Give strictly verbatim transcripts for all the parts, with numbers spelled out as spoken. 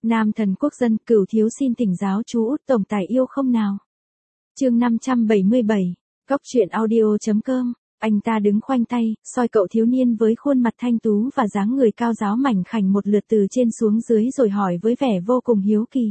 Nam thần quốc dân, Cửu thiếu xin thỉnh giáo chú Út tổng tài yêu không nào. Chương năm trăm bảy mươi bảy, Góc truyện audio.com. Anh ta đứng khoanh tay, soi cậu thiếu niên với khuôn mặt thanh tú và dáng người cao ráo mảnh khảnh một lượt từ trên xuống dưới rồi hỏi với vẻ vô cùng hiếu kỳ.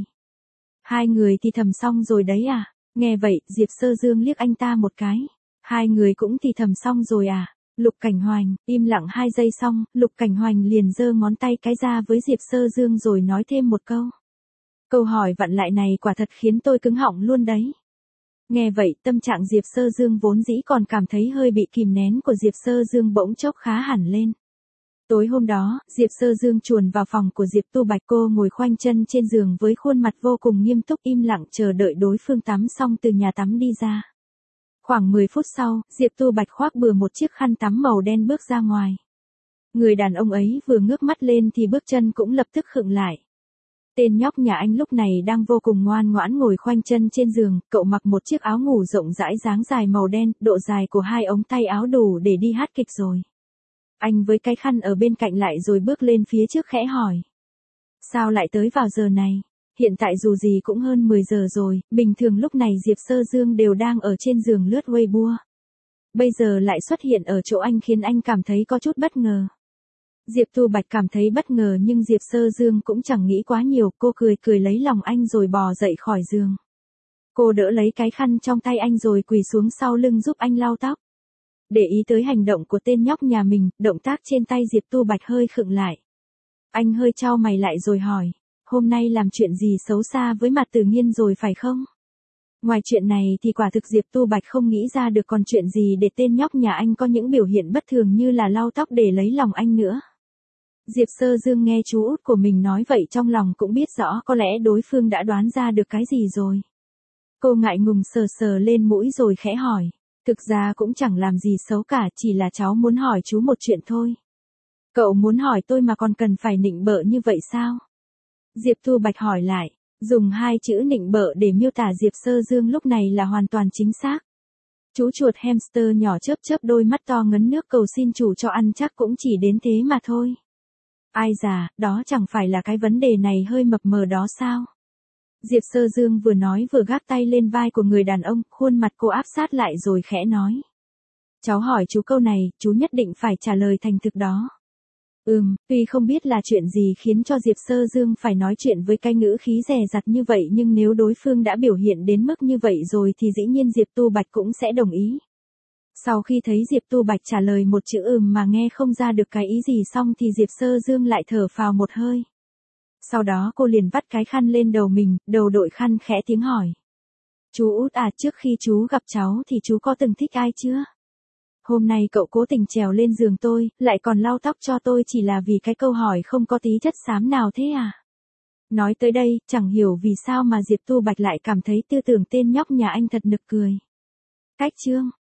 Hai người thì thầm xong rồi đấy à? Nghe vậy, Diệp Sơ Dương liếc anh ta một cái. Hai người cũng thì thầm xong rồi à? Lục Cảnh Hoành, im lặng hai giây xong, Lục Cảnh Hoành liền giơ ngón tay cái ra với Diệp Sơ Dương rồi nói thêm một câu. Câu hỏi vặn lại này quả thật khiến tôi cứng họng luôn đấy. Nghe vậy, tâm trạng Diệp Sơ Dương vốn dĩ còn cảm thấy hơi bị kìm nén của Diệp Sơ Dương bỗng chốc khá hẳn lên. Tối hôm đó, Diệp Sơ Dương chuồn vào phòng của Diệp Tu Bạch, cô ngồi khoanh chân trên giường với khuôn mặt vô cùng nghiêm túc im lặng chờ đợi đối phương tắm xong từ nhà tắm đi ra. Khoảng mười phút sau, Diệp Tu Bạch khoác bừa một chiếc khăn tắm màu đen bước ra ngoài. Người đàn ông ấy vừa ngước mắt lên thì bước chân cũng lập tức khựng lại. Tên nhóc nhà anh lúc này đang vô cùng ngoan ngoãn ngồi khoanh chân trên giường, cậu mặc một chiếc áo ngủ rộng rãi dáng dài màu đen, độ dài của hai ống tay áo đủ để đi hát kịch rồi. Anh với cái khăn ở bên cạnh lại rồi bước lên phía trước khẽ hỏi. Sao lại tới vào giờ này? Hiện tại dù gì cũng hơn mười giờ rồi, bình thường lúc này Diệp Sơ Dương đều đang ở trên giường lướt Weibo. Bây giờ lại xuất hiện ở chỗ anh khiến anh cảm thấy có chút bất ngờ. Diệp Tu Bạch cảm thấy bất ngờ nhưng Diệp Sơ Dương cũng chẳng nghĩ quá nhiều, cô cười cười lấy lòng anh rồi bò dậy khỏi giường. Cô đỡ lấy cái khăn trong tay anh rồi quỳ xuống sau lưng giúp anh lau tóc. Để ý tới hành động của tên nhóc nhà mình, động tác trên tay Diệp Tu Bạch hơi khựng lại. Anh hơi chau mày lại rồi hỏi, hôm nay làm chuyện gì xấu xa với Mạt Tử Nghiên rồi phải không? Ngoài chuyện này thì quả thực Diệp Tu Bạch không nghĩ ra được còn chuyện gì để tên nhóc nhà anh có những biểu hiện bất thường như là lau tóc để lấy lòng anh nữa. Diệp Sơ Dương nghe chú út của mình nói vậy trong lòng cũng biết rõ có lẽ đối phương đã đoán ra được cái gì rồi. Cô ngại ngùng sờ sờ lên mũi rồi khẽ hỏi, thực ra cũng chẳng làm gì xấu cả, chỉ là cháu muốn hỏi chú một chuyện thôi. Cậu muốn hỏi tôi mà còn cần phải nịnh bợ như vậy sao? Diệp Tu Bạch hỏi lại, dùng hai chữ nịnh bợ để miêu tả Diệp Sơ Dương lúc này là hoàn toàn chính xác. Chú chuột hamster nhỏ chớp chớp đôi mắt to ngấn nước cầu xin chủ cho ăn chắc cũng chỉ đến thế mà thôi. Ai già, đó chẳng phải là cái vấn đề này hơi mập mờ đó sao? Diệp Sơ Dương vừa nói vừa gác tay lên vai của người đàn ông, khuôn mặt cô áp sát lại rồi khẽ nói. Cháu hỏi chú câu này, chú nhất định phải trả lời thành thực đó. Ừm, tuy không biết là chuyện gì khiến cho Diệp Sơ Dương phải nói chuyện với cái ngữ khí dè dặt như vậy nhưng nếu đối phương đã biểu hiện đến mức như vậy rồi thì dĩ nhiên Diệp Tu Bạch cũng sẽ đồng ý. Sau khi thấy Diệp Tu Bạch trả lời một chữ ừm mà nghe không ra được cái ý gì xong thì Diệp Sơ Dương lại thở phào một hơi. Sau đó cô liền vắt cái khăn lên đầu mình, đầu đội khăn khẽ tiếng hỏi. Chú út à, trước khi chú gặp cháu thì chú có từng thích ai chưa? Hôm nay cậu cố tình trèo lên giường tôi, lại còn lau tóc cho tôi chỉ là vì cái câu hỏi không có tí chất xám nào thế à? Nói tới đây, chẳng hiểu vì sao mà Diệp Tu Bạch lại cảm thấy tư tưởng tên nhóc nhà anh thật nực cười. Cách chương